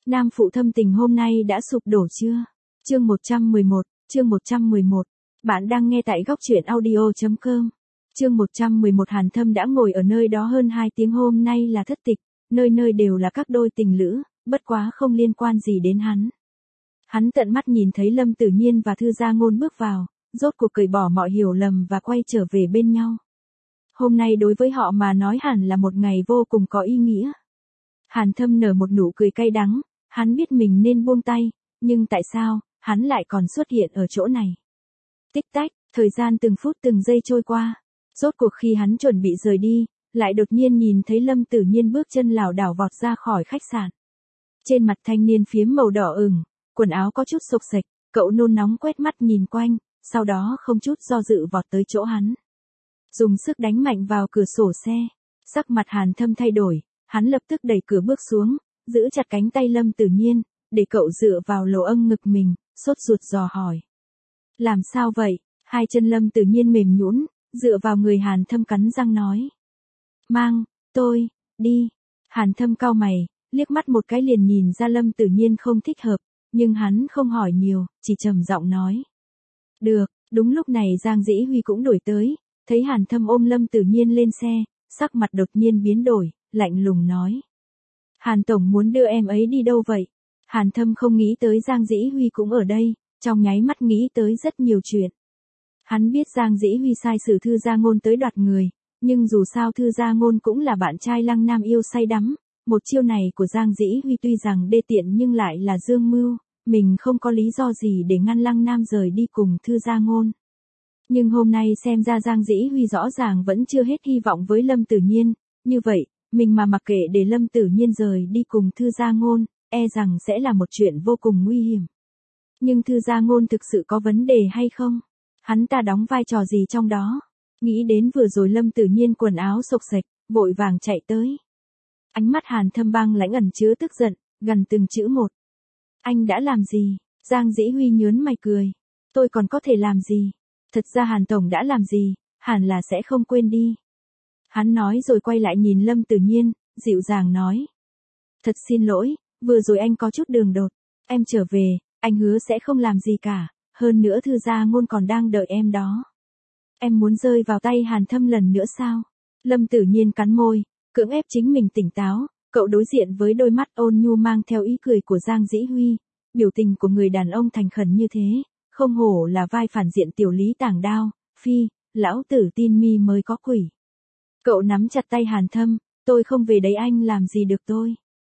Nam phụ thâm tình hôm nay đã sụp đổ chưa? Chương 111, chương 111. Bạn đang nghe tại góc truyện audio.com. Chương 111. Hàn Thâm đã ngồi ở nơi đó hơn 2 tiếng. Hôm nay là thất tịch, nơi nơi đều là các đôi tình lữ, bất quá không liên quan gì đến hắn. Hắn tận mắt nhìn thấy Lâm Tử Nhiên và Thư Gia Ngôn bước vào, rốt cuộc cởi bỏ mọi hiểu lầm và quay trở về bên nhau. Hôm nay đối với họ mà nói hẳn là một ngày vô cùng có ý nghĩa. Hàn Thâm nở một nụ cười cay đắng, hắn biết mình nên buông tay, nhưng tại sao, hắn lại còn xuất hiện ở chỗ này? Tích tách, thời gian từng phút từng giây trôi qua. Rốt cuộc khi hắn chuẩn bị rời đi, lại đột nhiên nhìn thấy Lâm Tử Nhiên bước chân lảo đảo vọt ra khỏi khách sạn. Trên mặt thanh niên phiếm màu đỏ ửng, quần áo có chút xộc xệch, cậu nôn nóng quét mắt nhìn quanh, sau đó không chút do dự vọt tới chỗ hắn. Dùng sức đánh mạnh vào cửa sổ xe, sắc mặt Hàn Thâm thay đổi, hắn lập tức đẩy cửa bước xuống, giữ chặt cánh tay Lâm Tử Nhiên, để cậu dựa vào lỗ âng ngực mình, sốt ruột dò hỏi. Làm sao vậy? Hai chân Lâm Tử Nhiên mềm nhũn, dựa vào người Hàn Thâm cắn răng nói. Mang, tôi, đi. Hàn Thâm cau mày, liếc mắt một cái liền nhìn ra Lâm Tử Nhiên không thích hợp, nhưng hắn không hỏi nhiều, chỉ trầm giọng nói. Được, đúng lúc này Giang Dĩ Huy cũng đuổi tới, thấy Hàn Thâm ôm Lâm Tử Nhiên lên xe, sắc mặt đột nhiên biến đổi, lạnh lùng nói. Hàn Tổng muốn đưa em ấy đi đâu vậy? Hàn Thâm không nghĩ tới Giang Dĩ Huy cũng ở đây, trong nháy mắt nghĩ tới rất nhiều chuyện. Hắn biết Giang Dĩ Huy sai sử Thư Gia Ngôn tới đoạt người, nhưng dù sao Thư Gia Ngôn cũng là bạn trai Lăng Nam yêu say đắm, một chiêu này của Giang Dĩ Huy tuy rằng đê tiện nhưng lại là dương mưu, mình không có lý do gì để ngăn Lăng Nam rời đi cùng Thư Gia Ngôn. Nhưng hôm nay xem ra Giang Dĩ Huy rõ ràng vẫn chưa hết hy vọng với Lâm Tử Nhiên, như vậy, mình mà mặc kệ để Lâm Tử Nhiên rời đi cùng Thư Gia Ngôn, e rằng sẽ là một chuyện vô cùng nguy hiểm. Nhưng Thư Gia Ngôn thực sự có vấn đề hay không? Hắn ta đóng vai trò gì trong đó? Nghĩ đến vừa rồi Lâm Tử Nhiên quần áo xộc xệch, vội vàng chạy tới. Ánh mắt Hàn Thâm băng lãnh ẩn chứa tức giận, gần từng chữ một. Anh đã làm gì? Giang Dĩ Huy nhớn mày cười. Tôi còn có thể làm gì? Thật ra Hàn Tổng đã làm gì, hẳn là sẽ không quên đi. Hắn nói rồi quay lại nhìn Lâm Tử Nhiên, dịu dàng nói. Thật xin lỗi, vừa rồi anh có chút đường đột. Em trở về, anh hứa sẽ không làm gì cả, hơn nữa Thư Gia Ngôn còn đang đợi em đó. Em muốn rơi vào tay Hàn Thâm lần nữa sao? Lâm Tử Nhiên cắn môi, cưỡng ép chính mình tỉnh táo, cậu đối diện với đôi mắt ôn nhu mang theo ý cười của Giang Dĩ Huy, biểu tình của người đàn ông thành khẩn như thế, không hổ là vai phản diện tiểu lý tảng đao, phi, lão tử tin mi mới có quỷ. Cậu nắm chặt tay Hàn Thâm, tôi không về đấy anh làm gì được tôi.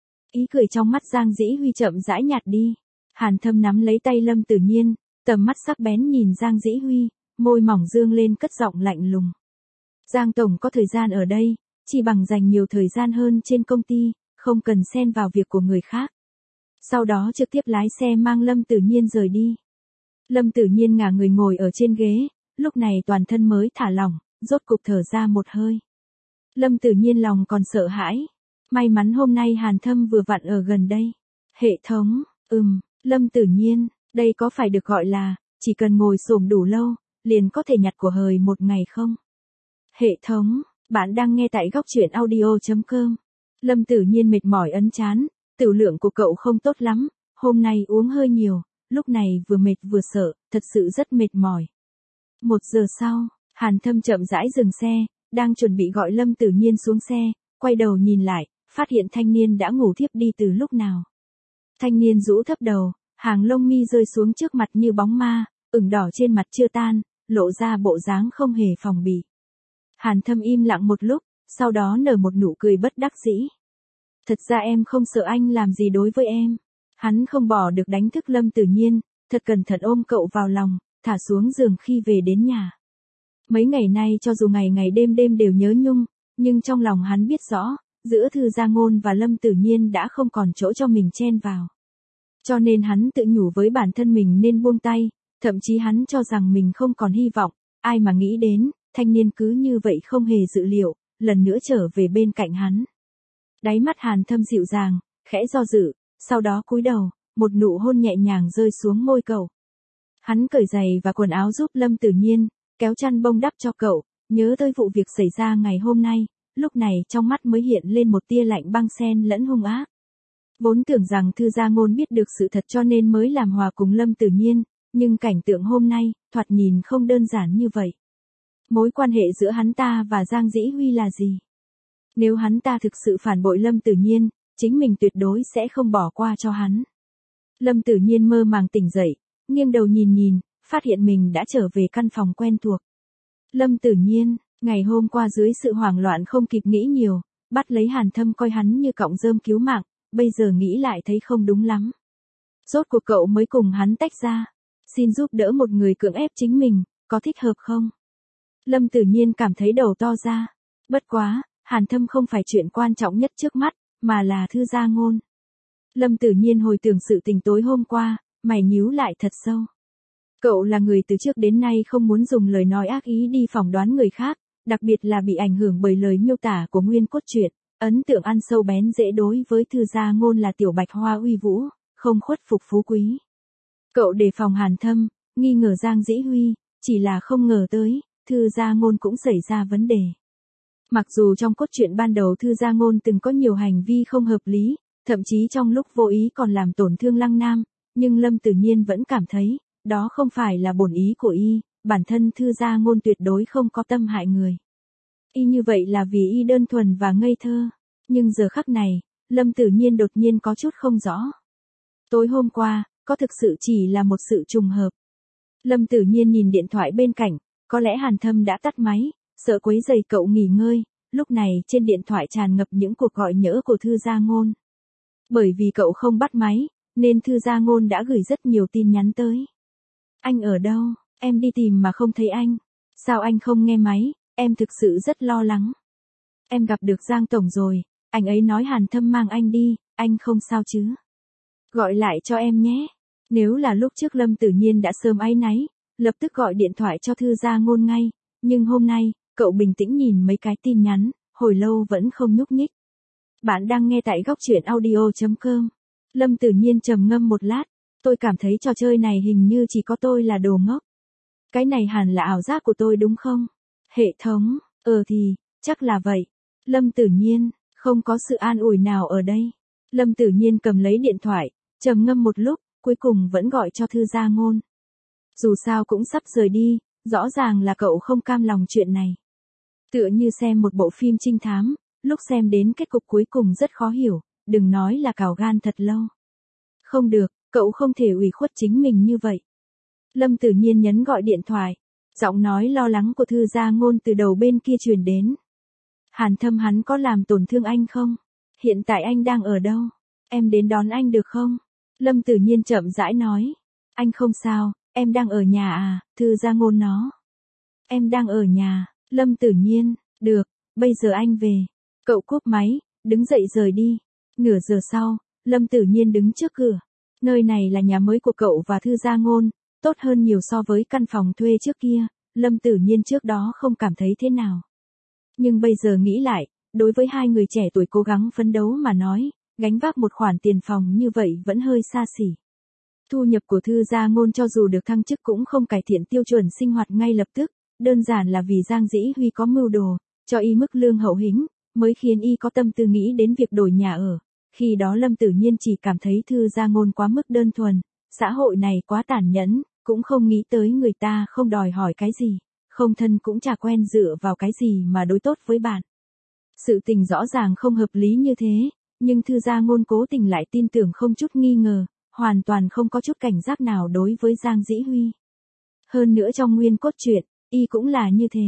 Ý cười trong mắt Giang Dĩ Huy chậm rãi nhạt đi. Hàn Thâm nắm lấy tay Lâm Tử Nhiên, tầm mắt sắc bén nhìn Giang Dĩ Huy, môi mỏng dương lên cất giọng lạnh lùng. Giang Tổng có thời gian ở đây, chỉ bằng dành nhiều thời gian hơn trên công ty, không cần xen vào việc của người khác. Sau đó trực tiếp lái xe mang Lâm Tử Nhiên rời đi. Lâm Tử Nhiên ngả người ngồi ở trên ghế, lúc này toàn thân mới thả lỏng, rốt cục thở ra một hơi. Lâm Tử Nhiên lòng còn sợ hãi. May mắn hôm nay Hàn Thâm vừa vặn ở gần đây. Hệ thống, Lâm Tử Nhiên, đây có phải được gọi là, chỉ cần ngồi xổm đủ lâu, liền có thể nhặt của hời một ngày không? Hệ thống, bạn đang nghe tại góc truyện audio.com. Lâm Tử Nhiên mệt mỏi ấn chán, tiểu lượng của cậu không tốt lắm, hôm nay uống hơi nhiều, lúc này vừa mệt vừa sợ, thật sự rất mệt mỏi. 1 giờ sau, Hàn Thâm chậm rãi dừng xe, đang chuẩn bị gọi Lâm Tử Nhiên xuống xe, quay đầu nhìn lại, phát hiện thanh niên đã ngủ thiếp đi từ lúc nào. Thanh niên rũ thấp đầu, hàng lông mi rơi xuống trước mặt như bóng ma, ửng đỏ trên mặt chưa tan, lộ ra bộ dáng không hề phòng bị. Hàn Thâm im lặng một lúc, sau đó nở một nụ cười bất đắc dĩ. Thật ra em không sợ anh làm gì đối với em. Hắn không bỏ được đánh thức Lâm Tử Nhiên, thật cẩn thận ôm cậu vào lòng, thả xuống giường khi về đến nhà. Mấy ngày nay cho dù ngày ngày đêm đêm đều nhớ nhung, nhưng trong lòng hắn biết rõ, giữa Thư Gia Ngôn và Lâm Tử Nhiên đã không còn chỗ cho mình chen vào. Cho nên hắn tự nhủ với bản thân mình nên buông tay, thậm chí hắn cho rằng mình không còn hy vọng, ai mà nghĩ đến, thanh niên cứ như vậy không hề dự liệu, lần nữa trở về bên cạnh hắn. Đáy mắt Hàn Thâm dịu dàng, khẽ do dự, sau đó cúi đầu, một nụ hôn nhẹ nhàng rơi xuống môi cậu. Hắn cởi giày và quần áo giúp Lâm Tử Nhiên, kéo chăn bông đắp cho cậu, nhớ tới vụ việc xảy ra ngày hôm nay, lúc này trong mắt mới hiện lên một tia lạnh băng xen lẫn hung ác. Vốn tưởng rằng Thư Gia Ngôn biết được sự thật cho nên mới làm hòa cùng Lâm Tử Nhiên, nhưng cảnh tượng hôm nay, thoạt nhìn không đơn giản như vậy. Mối quan hệ giữa hắn ta và Giang Dĩ Huy là gì? Nếu hắn ta thực sự phản bội Lâm Tử Nhiên, chính mình tuyệt đối sẽ không bỏ qua cho hắn. Lâm Tử Nhiên mơ màng tỉnh dậy, nghiêng đầu nhìn, phát hiện mình đã trở về căn phòng quen thuộc. Lâm Tử Nhiên, ngày hôm qua dưới sự hoảng loạn không kịp nghĩ nhiều, bắt lấy Hàn Thâm coi hắn như cọng rơm cứu mạng, bây giờ nghĩ lại thấy không đúng lắm. Rốt cuộc cậu mới cùng hắn tách ra. Xin giúp đỡ một người cưỡng ép chính mình, có thích hợp không? Lâm Tử Nhiên cảm thấy đầu to ra. Bất quá, Hàn Thâm không phải chuyện quan trọng nhất trước mắt, mà là Thư Gia Ngôn. Lâm Tử Nhiên hồi tưởng sự tình tối hôm qua, mày nhíu lại thật sâu. Cậu là người từ trước đến nay không muốn dùng lời nói ác ý đi phỏng đoán người khác, đặc biệt là bị ảnh hưởng bởi lời miêu tả của nguyên cốt truyện, ấn tượng ăn sâu bén rễ đối với Thư Gia Ngôn là tiểu bạch hoa uy vũ, không khuất phục phú quý. Cậu đề phòng Hàn Thâm, nghi ngờ Giang Dĩ Huy, chỉ là không ngờ tới, Thư Gia Ngôn cũng xảy ra vấn đề. Mặc dù trong cốt truyện ban đầu Thư Gia Ngôn từng có nhiều hành vi không hợp lý, thậm chí trong lúc vô ý còn làm tổn thương Lăng Nam, nhưng Lâm Tử Nhiên vẫn cảm thấy, đó không phải là bổn ý của y, bản thân Thư Gia Ngôn tuyệt đối không có tâm hại người. Y như vậy là vì y đơn thuần và ngây thơ, nhưng giờ khắc này, Lâm Tử Nhiên đột nhiên có chút không rõ. Tối hôm qua, có thực sự chỉ là một sự trùng hợp. Lâm Tử Nhiên nhìn điện thoại bên cạnh, có lẽ Hàn Thâm đã tắt máy, sợ quấy rầy cậu nghỉ ngơi, lúc này trên điện thoại tràn ngập những cuộc gọi nhỡ của Thư Gia Ngôn. Bởi vì cậu không bắt máy, nên Thư Gia Ngôn đã gửi rất nhiều tin nhắn tới. Anh ở đâu? Em đi tìm mà không thấy anh. Sao anh không nghe máy? Em thực sự rất lo lắng. Em gặp được Giang Tổng rồi, anh ấy nói Hàn Thâm mang anh đi, anh không sao chứ? Gọi lại cho em nhé. Nếu là lúc trước Lâm Tử Nhiên đã sớm áy náy, lập tức gọi điện thoại cho Thư Gia Ngôn ngay, nhưng hôm nay, cậu bình tĩnh nhìn mấy cái tin nhắn, hồi lâu vẫn không nhúc nhích. Bạn đang nghe tại góc truyện audio.com. Lâm Tử Nhiên trầm ngâm một lát, tôi cảm thấy trò chơi này hình như chỉ có tôi là đồ ngốc. Cái này hẳn là ảo giác của tôi đúng không? Hệ thống, thì, chắc là vậy. Lâm Tử Nhiên, không có sự an ủi nào ở đây. Lâm Tử Nhiên cầm lấy điện thoại, trầm ngâm một lúc, cuối cùng vẫn gọi cho Thư Gia Ngôn. Dù sao cũng sắp rời đi, rõ ràng là cậu không cam lòng chuyện này. Tựa như xem một bộ phim trinh thám, lúc xem đến kết cục cuối cùng rất khó hiểu, đừng nói là cào gan thật lâu. Không được, cậu không thể ủy khuất chính mình như vậy. Lâm Tử Nhiên nhấn gọi điện thoại, giọng nói lo lắng của Thư Gia Ngôn từ đầu bên kia truyền đến. Hàn Thâm hắn có làm tổn thương anh không? Hiện tại anh đang ở đâu? Em đến đón anh được không? Lâm Tử Nhiên chậm rãi nói. Anh không sao, em đang ở nhà à? Thư Gia Ngôn nó. Em đang ở nhà. Lâm Tử Nhiên, được, bây giờ anh về. Cậu cúp máy, đứng dậy rời đi. Nửa giờ sau, Lâm Tử Nhiên đứng trước cửa. Nơi này là nhà mới của cậu và Thư Gia Ngôn, tốt hơn nhiều so với căn phòng thuê trước kia. Lâm Tử Nhiên trước đó không cảm thấy thế nào. Nhưng bây giờ nghĩ lại, đối với hai người trẻ tuổi cố gắng phấn đấu mà nói, gánh vác một khoản tiền phòng như vậy vẫn hơi xa xỉ. Thu nhập của Thư Gia Ngôn cho dù được thăng chức cũng không cải thiện tiêu chuẩn sinh hoạt ngay lập tức, đơn giản là vì Giang Dĩ Huy có mưu đồ, cho y mức lương hậu hĩnh, mới khiến y có tâm tư nghĩ đến việc đổi nhà ở. Khi đó Lâm Tử Nhiên chỉ cảm thấy Thư Gia Ngôn quá mức đơn thuần, xã hội này quá tàn nhẫn, cũng không nghĩ tới người ta không đòi hỏi cái gì, không thân cũng chả quen dựa vào cái gì mà đối tốt với bạn. Sự tình rõ ràng không hợp lý như thế, nhưng Thư Gia Ngôn cố tình lại tin tưởng không chút nghi ngờ, hoàn toàn không có chút cảnh giác nào đối với Giang Dĩ Huy. Hơn nữa trong nguyên cốt truyện, y cũng là như thế.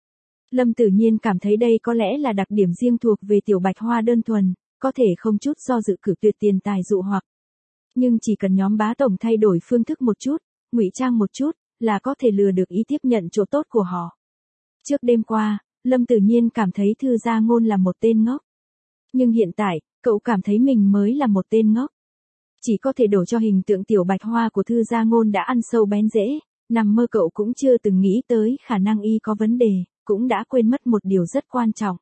Lâm Tử Nhiên cảm thấy đây có lẽ là đặc điểm riêng thuộc về tiểu bạch hoa đơn thuần, có thể không chút do dự cử tuyệt tiền tài dụ hoặc. Nhưng chỉ cần nhóm bá tổng thay đổi phương thức một chút, ngụy trang một chút, là có thể lừa được ý tiếp nhận chỗ tốt của họ. Trước đêm qua, Lâm Tử Nhiên cảm thấy Thư Gia Ngôn là một tên ngốc. Nhưng hiện tại, cậu cảm thấy mình mới là một tên ngốc. Chỉ có thể đổ cho hình tượng tiểu bạch hoa của Thư Gia Ngôn đã ăn sâu bén rễ, nằm mơ cậu cũng chưa từng nghĩ tới khả năng y có vấn đề, cũng đã quên mất một điều rất quan trọng.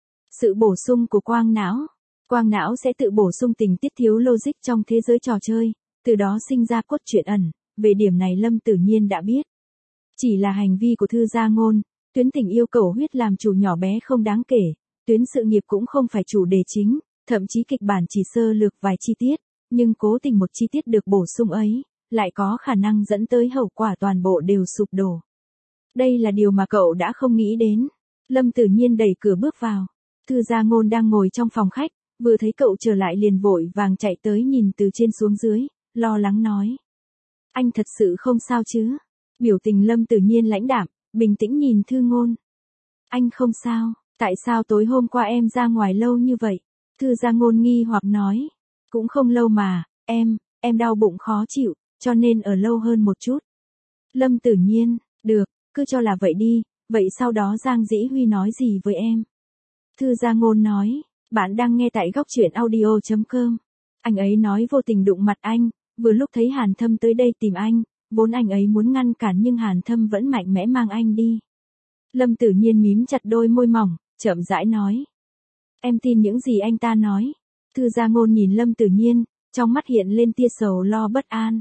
Sự bổ sung của quang não. Quang não sẽ tự bổ sung tình tiết thiếu logic trong thế giới trò chơi, từ đó sinh ra cốt truyện ẩn, về điểm này Lâm Tử Nhiên đã biết. Chỉ là hành vi của Thư Gia Ngôn, tuyến tình yêu cầu huyết làm chủ nhỏ bé không đáng kể, tuyến sự nghiệp cũng không phải chủ đề chính, Thậm chí kịch bản chỉ sơ lược vài chi tiết, nhưng cố tình một chi tiết được bổ sung ấy, lại có khả năng dẫn tới hậu quả toàn bộ đều sụp đổ. Đây là điều mà cậu đã không nghĩ đến. Lâm Tử Nhiên đẩy cửa bước vào. Thư Gia Ngôn đang ngồi trong phòng khách, vừa thấy cậu trở lại liền vội vàng chạy tới nhìn từ trên xuống dưới, lo lắng nói. Anh thật sự không sao chứ? Biểu tình Lâm Tử Nhiên lãnh đạm, bình tĩnh nhìn Thư Ngôn. Anh không sao, tại sao tối hôm qua em ra ngoài lâu như vậy? Thư Gia Ngôn nghi hoặc nói. Cũng không lâu mà, em đau bụng khó chịu, cho nên ở lâu hơn một chút. Lâm Tử Nhiên, được, cứ cho là vậy đi, vậy sau đó Giang Dĩ Huy nói gì với em? Thư Gia Ngôn nói, bạn đang nghe tại góc truyện audio.com. Anh ấy nói vô tình đụng mặt anh, vừa lúc thấy Hàn Thâm tới đây tìm anh, vốn anh ấy muốn ngăn cản nhưng Hàn Thâm vẫn mạnh mẽ mang anh đi. Lâm Tử Nhiên mím chặt đôi môi mỏng, chậm rãi nói. Em tin những gì anh ta nói. Thư Gia Ngôn nhìn Lâm Tử Nhiên, trong mắt hiện lên tia sầu lo bất an.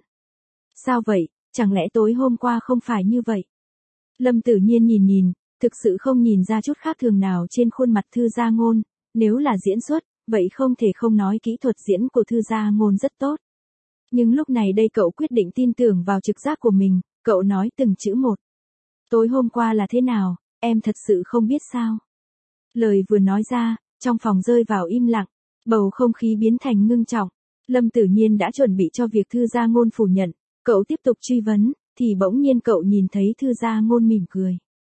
Sao vậy, chẳng lẽ tối hôm qua không phải như vậy? Lâm Tử Nhiên nhìn, thực sự không nhìn ra chút khác thường nào trên khuôn mặt Thư Gia Ngôn, nếu là diễn xuất, vậy không thể không nói kỹ thuật diễn của Thư Gia Ngôn rất tốt. Nhưng lúc này đây cậu quyết định tin tưởng vào trực giác của mình, cậu nói từng chữ một. Tối hôm qua là thế nào, em thật sự không biết sao? Lời vừa nói ra, trong phòng rơi vào im lặng, bầu không khí biến thành ngưng trọng. Lâm Tử Nhiên đã chuẩn bị cho việc Thư Gia Ngôn phủ nhận, cậu tiếp tục truy vấn, thì bỗng nhiên cậu nhìn thấy Thư Gia Ngôn mỉm cười.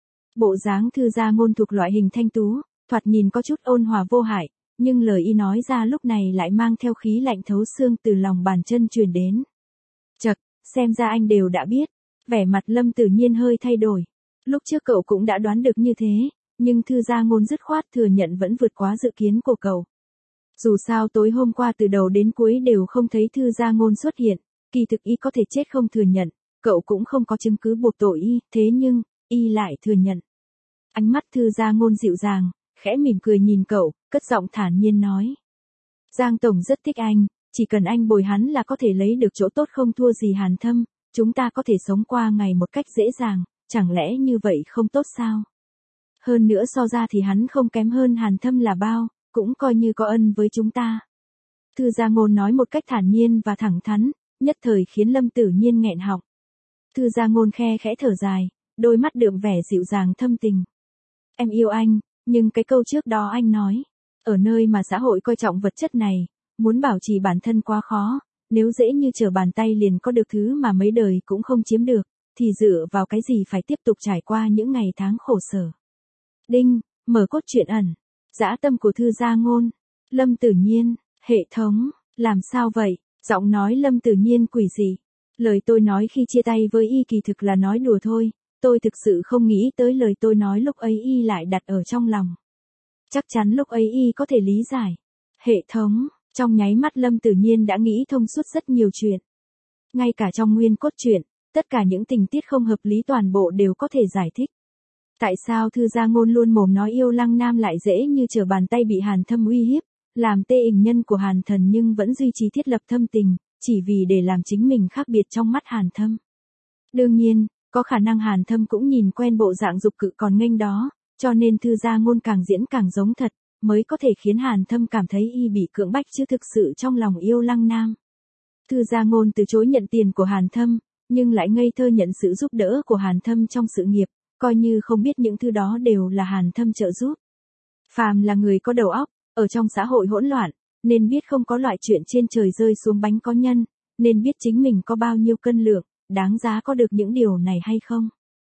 Bộ dáng Thư Gia Ngôn thuộc loại hình thanh tú, thoạt nhìn có chút ôn hòa vô hại, nhưng lời y nói ra lúc này lại mang theo khí lạnh thấu xương từ lòng bàn chân truyền đến. Chậc, xem ra anh đều đã biết. Vẻ mặt Lâm Tử Nhiên hơi thay đổi. Lúc trước cậu cũng đã đoán được như thế, nhưng Thư Gia Ngôn dứt khoát thừa nhận vẫn vượt quá dự kiến của cậu. Dù sao tối hôm qua từ đầu đến cuối đều không thấy Thư Gia Ngôn xuất hiện, kỳ thực y có thể chết không thừa nhận, cậu cũng không có chứng cứ buộc tội y, thế nhưng, y lại thừa nhận. Ánh mắt Thư Gia Ngôn dịu dàng, khẽ mỉm cười nhìn cậu, cất giọng thản nhiên nói. Giang Tổng rất thích anh, chỉ cần anh bồi hắn là có thể lấy được chỗ tốt không thua gì Hàn Thâm, chúng ta có thể sống qua ngày một cách dễ dàng, chẳng lẽ như vậy không tốt sao? Hơn nữa so ra thì hắn không kém hơn Hàn Thâm là bao, cũng coi như có ân với chúng ta. Thư Gia Ngôn nói một cách thản nhiên và thẳng thắn, nhất thời khiến Lâm Tử Nhiên nghẹn họng. Thư Gia Ngôn khe khẽ thở dài, đôi mắt đượm vẻ dịu dàng thâm tình. Em yêu anh, nhưng cái câu trước đó anh nói, ở nơi mà xã hội coi trọng vật chất này, muốn bảo trì bản thân quá khó, nếu dễ như trở bàn tay liền có được thứ mà mấy đời cũng không chiếm được, thì dựa vào cái gì phải tiếp tục trải qua những ngày tháng khổ sở. Đinh, mở cốt truyện ẩn. Dã tâm của Thư Gia Ngôn. Lâm Tử Nhiên, hệ thống, làm sao vậy? Giọng nói Lâm Tử Nhiên quỷ dị. Lời tôi nói khi chia tay với y kỳ thực là nói đùa thôi, tôi thực sự không nghĩ tới lời tôi nói lúc ấy y lại đặt ở trong lòng. Chắc chắn lúc ấy y có thể lý giải. Hệ thống, trong nháy mắt Lâm Tử Nhiên đã nghĩ thông suốt rất nhiều chuyện. Ngay cả trong nguyên cốt truyện, tất cả những tình tiết không hợp lý toàn bộ đều có thể giải thích. Tại sao Thư Gia Ngôn luôn mồm nói yêu Lăng Nam lại dễ như trở bàn tay bị Hàn Thâm uy hiếp, làm tê ình nhân của Hàn Thần nhưng vẫn duy trì thiết lập thâm tình, chỉ vì để làm chính mình khác biệt trong mắt Hàn Thâm. Đương nhiên, có khả năng Hàn Thâm cũng nhìn quen bộ dạng dục cự còn nghênh đó, cho nên Thư Gia Ngôn càng diễn càng giống thật, mới có thể khiến Hàn Thâm cảm thấy y bị cưỡng bách chứ thực sự trong lòng yêu Lăng Nam. Thư Gia Ngôn từ chối nhận tiền của Hàn Thâm, nhưng lại ngây thơ nhận sự giúp đỡ của Hàn Thâm trong sự nghiệp, coi như không biết những thứ đó đều là Hàn Thâm trợ giúp. Phàm là người có đầu óc, ở trong xã hội hỗn loạn, nên biết không có loại chuyện trên trời rơi xuống bánh có nhân, nên biết chính mình có bao nhiêu cân lượng, đáng giá có được những điều này hay không.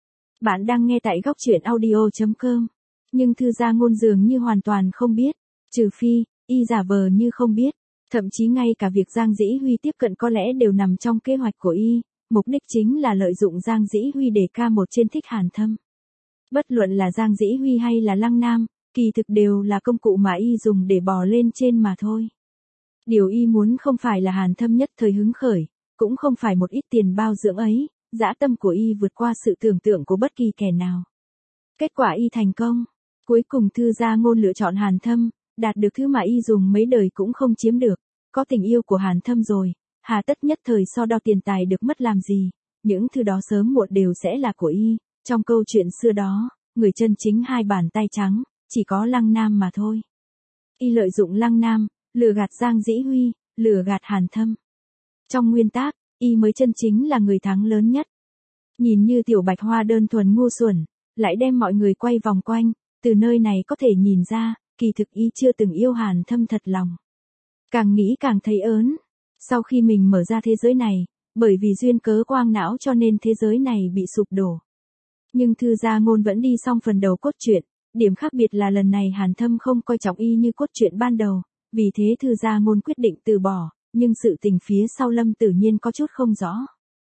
Bạn đang nghe tại góc truyện audio.com, nhưng Thư Gia Ngôn dường như hoàn toàn không biết, trừ phi, y giả vờ như không biết, thậm chí ngay cả việc Giang Dĩ Huy tiếp cận có lẽ đều nằm trong kế hoạch của y, mục đích chính là lợi dụng Giang Dĩ Huy để ca một trên thích Hàn Thâm. Bất luận là Giang Dĩ Huy hay là Lăng Nam, kỳ thực đều là công cụ mà y dùng để bò lên trên mà thôi. Điều y muốn không phải là Hàn Thâm nhất thời hứng khởi, cũng không phải một ít tiền bao dưỡng ấy, dã tâm của y vượt qua sự tưởng tượng của bất kỳ kẻ nào. Kết quả y thành công, cuối cùng Thư Gia Ngôn lựa chọn Hàn Thâm, đạt được thứ mà y dùng mấy đời cũng không chiếm được, có tình yêu của Hàn Thâm rồi, hà tất nhất thời so đo tiền tài được mất làm gì, những thứ đó sớm muộn đều sẽ là của y. Trong câu chuyện xưa đó, người chân chính hai bàn tay trắng, chỉ có Lăng Nam mà thôi. Y lợi dụng Lăng Nam, lừa gạt Giang Dĩ Huy, lừa gạt Hàn Thâm. Trong nguyên tác, y mới chân chính là người thắng lớn nhất. Nhìn như tiểu bạch hoa đơn thuần ngu xuẩn, lại đem mọi người quay vòng quanh, từ nơi này có thể nhìn ra, kỳ thực y chưa từng yêu Hàn Thâm thật lòng. Càng nghĩ càng thấy ớn. Sau khi mình mở ra thế giới này, bởi vì duyên cớ quang não cho nên thế giới này bị sụp đổ. Nhưng Thư Gia Ngôn vẫn đi xong phần đầu cốt truyện, điểm khác biệt là lần này Hàn Thâm không coi trọng y như cốt truyện ban đầu, vì thế Thư Gia Ngôn quyết định từ bỏ, nhưng sự tình phía sau Lâm Tử Nhiên có chút không rõ.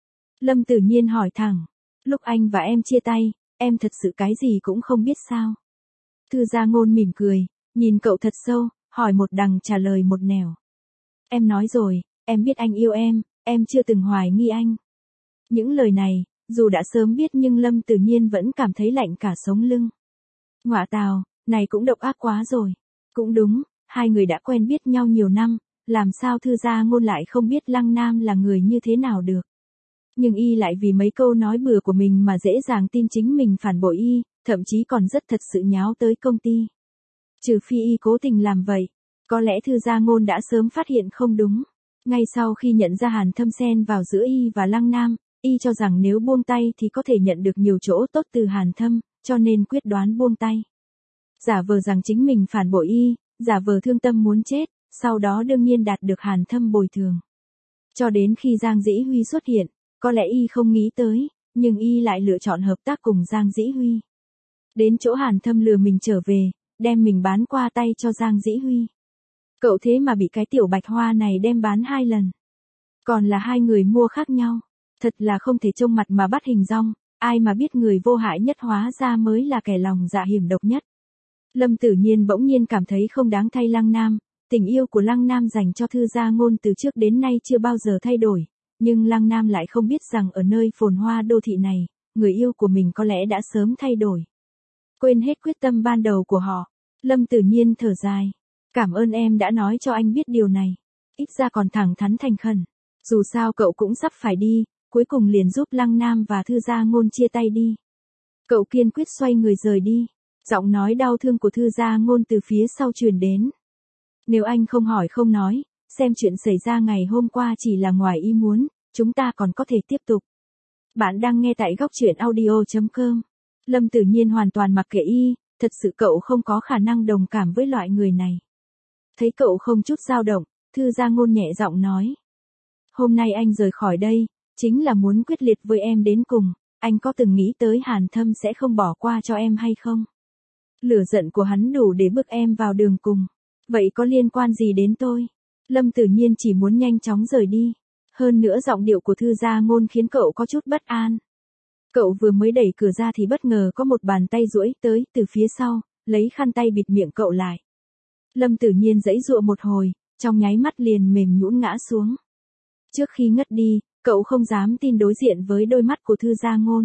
Lâm Tử Nhiên hỏi thẳng, lúc anh và em chia tay, em thật sự cái gì cũng không biết sao? Thư Gia Ngôn mỉm cười, nhìn cậu thật sâu, hỏi một đằng trả lời một nẻo. Em nói rồi, em biết anh yêu em chưa từng hoài nghi anh. Những lời này, dù đã sớm biết nhưng Lâm Tử Nhiên vẫn cảm thấy lạnh cả sống lưng. Ngọa tào, này cũng độc ác quá rồi. Cũng đúng, hai người đã quen biết nhau nhiều năm, làm sao Thư Gia Ngôn lại không biết Lăng Nam là người như thế nào được. Nhưng y lại vì mấy câu nói bừa của mình mà dễ dàng tin chính mình phản bội y, thậm chí còn rất thật sự nháo tới công ty. Trừ phi y cố tình làm vậy, có lẽ Thư Gia Ngôn đã sớm phát hiện không đúng. Ngay sau khi nhận ra Hàn Thâm xen vào giữa y và Lăng Nam, y cho rằng nếu buông tay thì có thể nhận được nhiều chỗ tốt từ Hàn Thâm, cho nên quyết đoán buông tay. Giả vờ rằng chính mình phản bội y, giả vờ thương tâm muốn chết, sau đó đương nhiên đạt được Hàn Thâm bồi thường. Cho đến khi Giang Dĩ Huy xuất hiện, có lẽ y không nghĩ tới, nhưng y lại lựa chọn hợp tác cùng Giang Dĩ Huy. Đến chỗ Hàn Thâm lừa mình trở về, đem mình bán qua tay cho Giang Dĩ Huy. Cậu thế mà bị cái tiểu bạch hoa này đem bán 2 lần. Còn là hai người mua khác nhau. Thật là không thể trông mặt mà bắt hình dong, ai mà biết người vô hại nhất hóa ra mới là kẻ lòng dạ hiểm độc nhất. Lâm Tử Nhiên bỗng nhiên cảm thấy không đáng thay Lăng Nam, tình yêu của Lăng Nam dành cho Thư Gia Ngôn từ trước đến nay chưa bao giờ thay đổi, nhưng Lăng Nam lại không biết rằng ở nơi phồn hoa đô thị này, người yêu của mình có lẽ đã sớm thay đổi. Quên hết quyết tâm ban đầu của họ, Lâm Tử Nhiên thở dài. Cảm ơn em đã nói cho anh biết điều này. Ít ra còn thẳng thắn thành khẩn. Dù sao cậu cũng sắp phải đi, cuối cùng liền giúp Lăng Nam và Thư Gia Ngôn chia tay đi. Cậu kiên quyết xoay người rời đi. Giọng nói đau thương của Thư Gia Ngôn từ phía sau truyền đến. Nếu anh không hỏi không nói, xem chuyện xảy ra ngày hôm qua chỉ là ngoài ý muốn, chúng ta còn có thể tiếp tục. Bạn đang nghe tại góc truyện audio.com. Lâm Tử Nhiên hoàn toàn mặc kệ y, thật sự cậu không có khả năng đồng cảm với loại người này. Thấy cậu không chút dao động, Thư Gia Ngôn nhẹ giọng nói. Hôm nay anh rời khỏi đây, chính là muốn quyết liệt với em đến cùng, anh có từng nghĩ tới Hàn Thâm sẽ không bỏ qua cho em hay không? Lửa giận của hắn đủ để bức em vào đường cùng, vậy có liên quan gì đến tôi? Lâm Tử Nhiên chỉ muốn nhanh chóng rời đi, hơn nữa giọng điệu của Thư Gia Ngôn khiến cậu có chút bất an. Cậu vừa mới đẩy cửa ra thì bất ngờ có một bàn tay duỗi tới từ phía sau, lấy khăn tay bịt miệng cậu lại. Lâm Tử Nhiên giãy giụa một hồi, trong nháy mắt liền mềm nhũn ngã xuống. Trước khi ngất đi, cậu không dám tin đối diện với đôi mắt của Thư Gia Ngôn.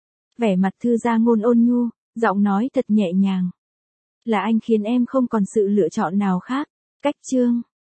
Vẻ mặt Thư Gia Ngôn ôn nhu, giọng nói thật nhẹ nhàng. Là anh khiến em không còn sự lựa chọn nào khác. Cách chương